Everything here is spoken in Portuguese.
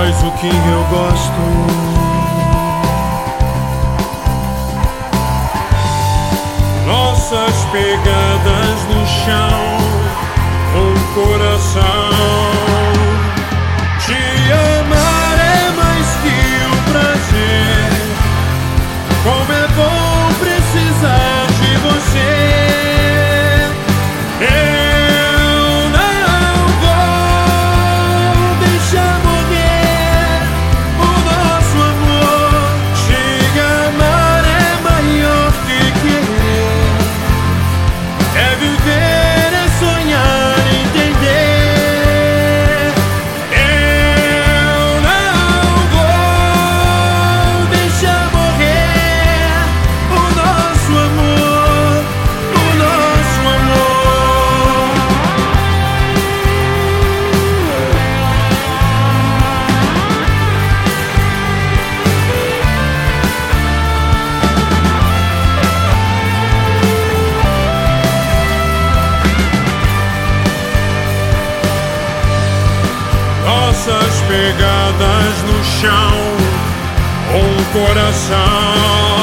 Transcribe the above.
faz o que eu gosto. Nossas pegadas no chão, um coração. Te amar é mais que um prazer. Como é bom precisar de você. Eu não vou deixar morrer o nosso amor. Te amar é maior que querer. É viver, é sonhar, entender. Eu não vou deixar morrer o nosso amor, o nosso amor. Nossas pegadas no chão, um coração.